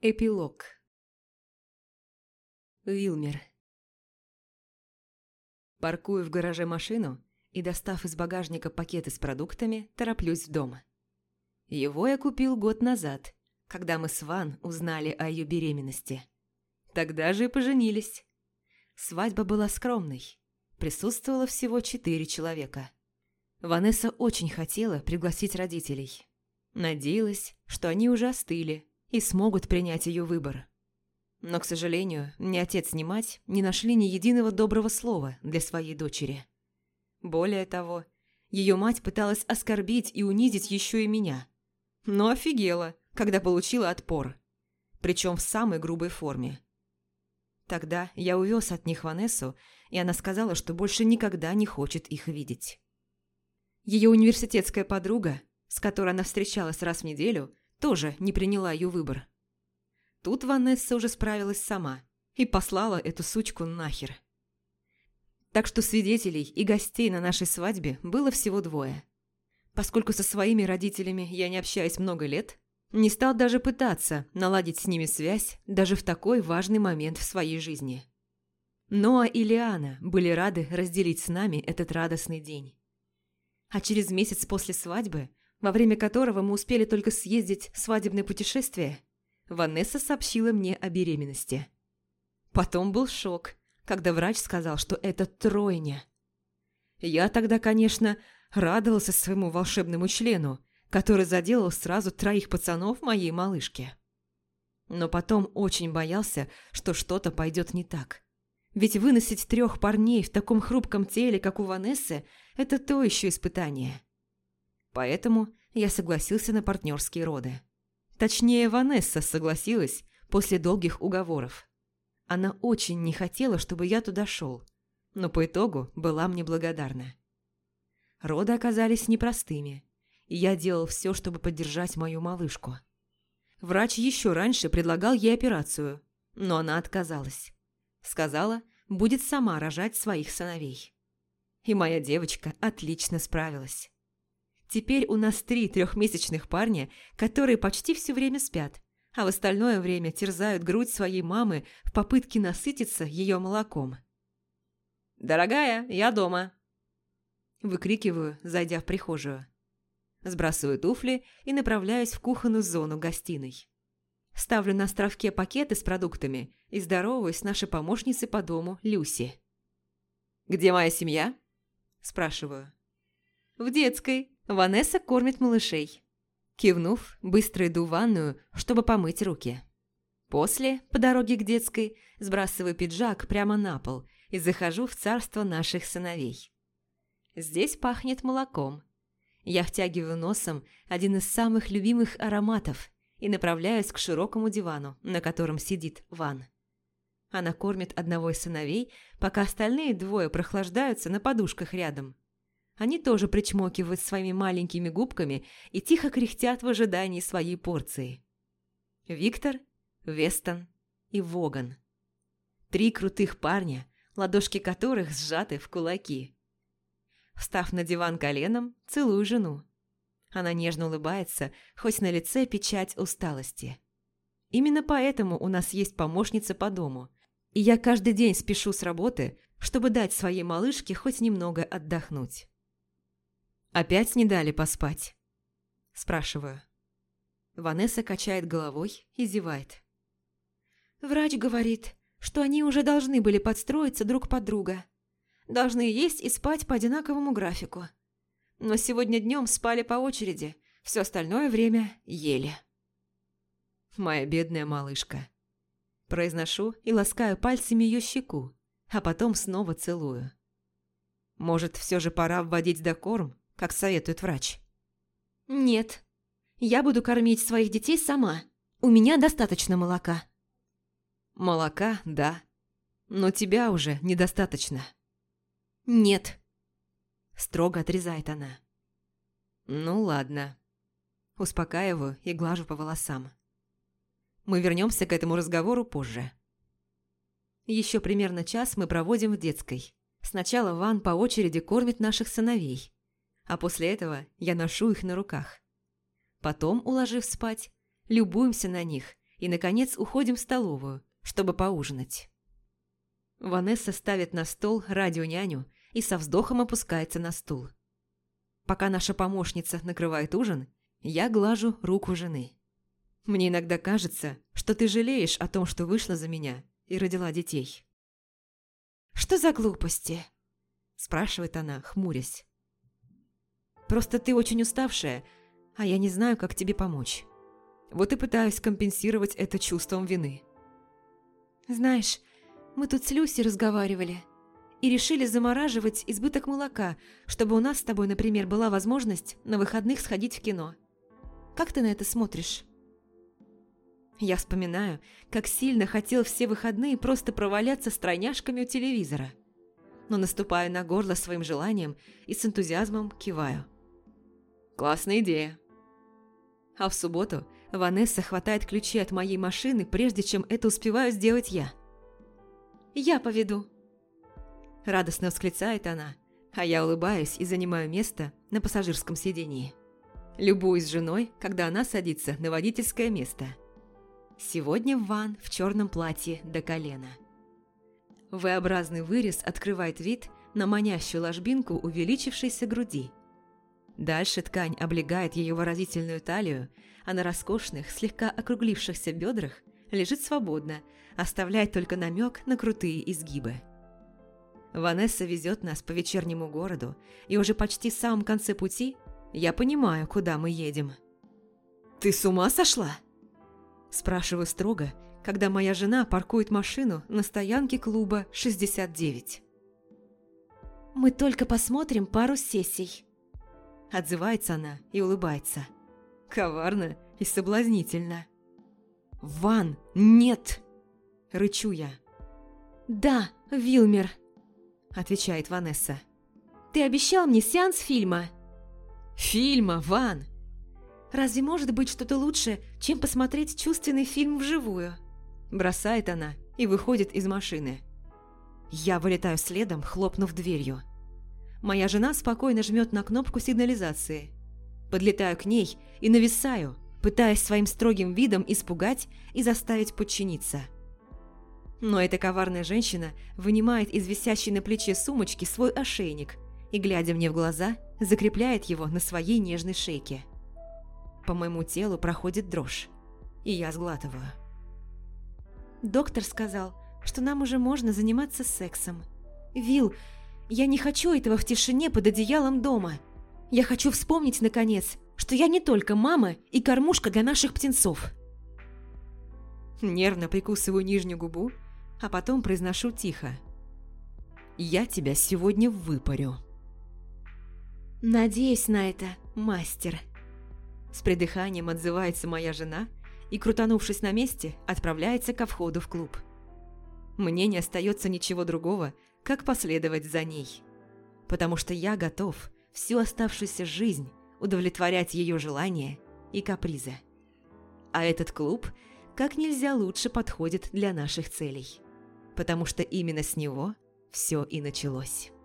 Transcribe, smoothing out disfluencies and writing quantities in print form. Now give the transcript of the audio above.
Эпилог. Вилмер. Паркую в гараже машину и, достав из багажника пакеты с продуктами, тороплюсь в дом. Его я купил год назад, когда мы с Ван узнали о ее беременности. Тогда же и поженились. Свадьба была скромной. Присутствовало всего 4 человека. Ванесса очень хотела пригласить родителей. Надеялась, что они уже остыли и смогут принять ее выбор. Но, к сожалению, ни отец, ни мать не нашли ни единого доброго слова для своей дочери. Более того, ее мать пыталась оскорбить и унизить еще и меня. Но офигела, когда получила отпор. Причем в самой грубой форме. Тогда я увез от них Ванессу, и она сказала, что больше никогда не хочет их видеть. Ее университетская подруга, с которой она встречалась раз в неделю, тоже не приняла ее выбор. Тут Ванесса уже справилась сама и послала эту сучку нахер. Так что свидетелей и гостей на нашей свадьбе было всего 2. Поскольку со своими родителями я не общаюсь много лет, не стал даже пытаться наладить с ними связь даже в такой важный момент в своей жизни. Ноа и Лиана были рады разделить с нами этот радостный день. А через месяц после свадьбы, во время которого мы успели только съездить в свадебное путешествие, Ванесса сообщила мне о беременности. Потом был шок, когда врач сказал, что это 3. Я тогда, конечно, радовался своему волшебному члену, который заделал сразу 3 пацанов моей малышке. Но потом очень боялся, что что-то пойдет не так. Ведь выносить 3 парней в таком хрупком теле, как у Ванессы, это то еще испытание. Поэтому я согласился на партнерские роды. Точнее, Ванесса согласилась после долгих уговоров. Она очень не хотела, чтобы я туда шел, но по итогу была мне благодарна. Роды оказались непростыми, и я делал все, чтобы поддержать мою малышку. Врач еще раньше предлагал ей операцию, но она отказалась. Сказала, будет сама рожать своих сыновей. И моя девочка отлично справилась. Теперь у нас 3 3-месячных парня, которые почти все время спят, а в остальное время терзают грудь своей мамы в попытке насытиться ее молоком. «Дорогая, я дома!» Выкрикиваю, зайдя в прихожую. Сбрасываю туфли и направляюсь в кухонную зону гостиной. Ставлю на островке пакеты с продуктами и здороваюсь с нашей помощницей по дому Люси. «Где моя семья?» – спрашиваю. «В детской. Ванесса кормит малышей». Кивнув, быстро иду в ванную, чтобы помыть руки. После, по дороге к детской, сбрасываю пиджак прямо на пол и захожу в царство наших сыновей. Здесь пахнет молоком. Я втягиваю носом один из самых любимых ароматов и направляюсь к широкому дивану, на котором сидит Ван. Она кормит одного из сыновей, пока остальные 2 прохлаждаются на подушках рядом. Они тоже причмокивают своими маленькими губками и тихо кряхтят в ожидании своей порции. Виктор, Вестон и Воган. 3 крутых парня, ладошки которых сжаты в кулаки. Встав на диван коленом, целую жену. Она нежно улыбается, хоть на лице печать усталости. Именно поэтому у нас есть помощница по дому, и я каждый день спешу с работы, чтобы дать своей малышке хоть немного отдохнуть. «Опять не дали поспать?» – спрашиваю. Ванесса качает головой и зевает. «Врач говорит, что они уже должны были подстроиться друг под друга. Должны есть и спать по одинаковому графику. Но сегодня днем спали по очереди, все остальное время ели». «Моя бедная малышка». Произношу и ласкаю пальцами ее щеку, а потом снова целую. «Может, все же пора вводить докорм, как советует врач?» «Нет, я буду кормить своих детей сама. У меня достаточно молока». «Молока, да, но тебя уже недостаточно». «Нет», – строго отрезает она. «Ну ладно». Успокаиваю и глажу по волосам. Мы вернемся к этому разговору позже. Еще примерно час мы проводим в детской. Сначала Ван по очереди кормит наших сыновей, а после этого я ношу их на руках. Потом, уложив спать, любуемся на них и, наконец, уходим в столовую, чтобы поужинать. Ванесса ставит на стол радионяню и со вздохом опускается на стул. Пока наша помощница накрывает ужин, я глажу руку жены. Мне иногда кажется, что ты жалеешь о том, что вышла за меня и родила детей. «Что за глупости?» – спрашивает она, хмурясь. «Просто ты очень уставшая, а я не знаю, как тебе помочь. Вот и пытаюсь компенсировать это чувством вины». «Знаешь, мы тут с Люси разговаривали и решили замораживать избыток молока, чтобы у нас с тобой, например, была возможность на выходных сходить в кино. Как ты на это смотришь?» Я вспоминаю, как сильно хотел все выходные просто проваляться с тройняшками у телевизора. Но наступаю на горло своим желанием и с энтузиазмом киваю. «Классная идея». А в субботу Ванесса хватает ключи от моей машины, прежде чем это успеваю сделать я. «Я поведу», – радостно восклицает она, а я улыбаюсь и занимаю место на пассажирском сидении. Любуюсь с женой, когда она садится на водительское место. Сегодня Ван в черном платье до колена. V-образный вырез открывает вид на манящую ложбинку увеличившейся груди. Дальше ткань облегает ее выразительную талию, а на роскошных, слегка округлившихся бедрах лежит свободно, оставляя только намек на крутые изгибы. Ванесса везет нас по вечернему городу, и уже почти в самом конце пути я понимаю, куда мы едем. «Ты с ума сошла?» Спрашиваю строго, когда моя жена паркует машину на стоянке клуба 69. «Мы только посмотрим пару сессий», – отзывается она и улыбается. Коварно и соблазнительно. «Ван, нет!» – рычу я. «Да, Вилмер», – отвечает Ванесса. «Ты обещал мне сеанс фильма». «Фильма, Ван!» «Разве может быть что-то лучше, чем посмотреть чувственный фильм вживую?» Бросает она и выходит из машины. Я вылетаю следом, хлопнув дверью. Моя жена спокойно жмет на кнопку сигнализации. Подлетаю к ней и нависаю, пытаясь своим строгим видом испугать и заставить подчиниться. Но эта коварная женщина вынимает из висящей на плече сумочки свой ошейник и, глядя мне в глаза, закрепляет его на своей нежной шейке. По моему телу проходит дрожь, и я сглатываю. «Доктор сказал, что нам уже можно заниматься сексом. Вил, я не хочу этого в тишине под одеялом дома. Я хочу вспомнить, наконец, что я не только мама и кормушка для наших птенцов». Нервно прикусываю нижнюю губу, а потом произношу тихо. «Я тебя сегодня выпарю». «Надеюсь на это, мастер». С придыханием отзывается моя жена и, крутанувшись на месте, отправляется ко входу в клуб. Мне не остается ничего другого, как последовать за ней. Потому что я готов всю оставшуюся жизнь удовлетворять ее желания и капризы. А этот клуб как нельзя лучше подходит для наших целей. Потому что именно с него все и началось.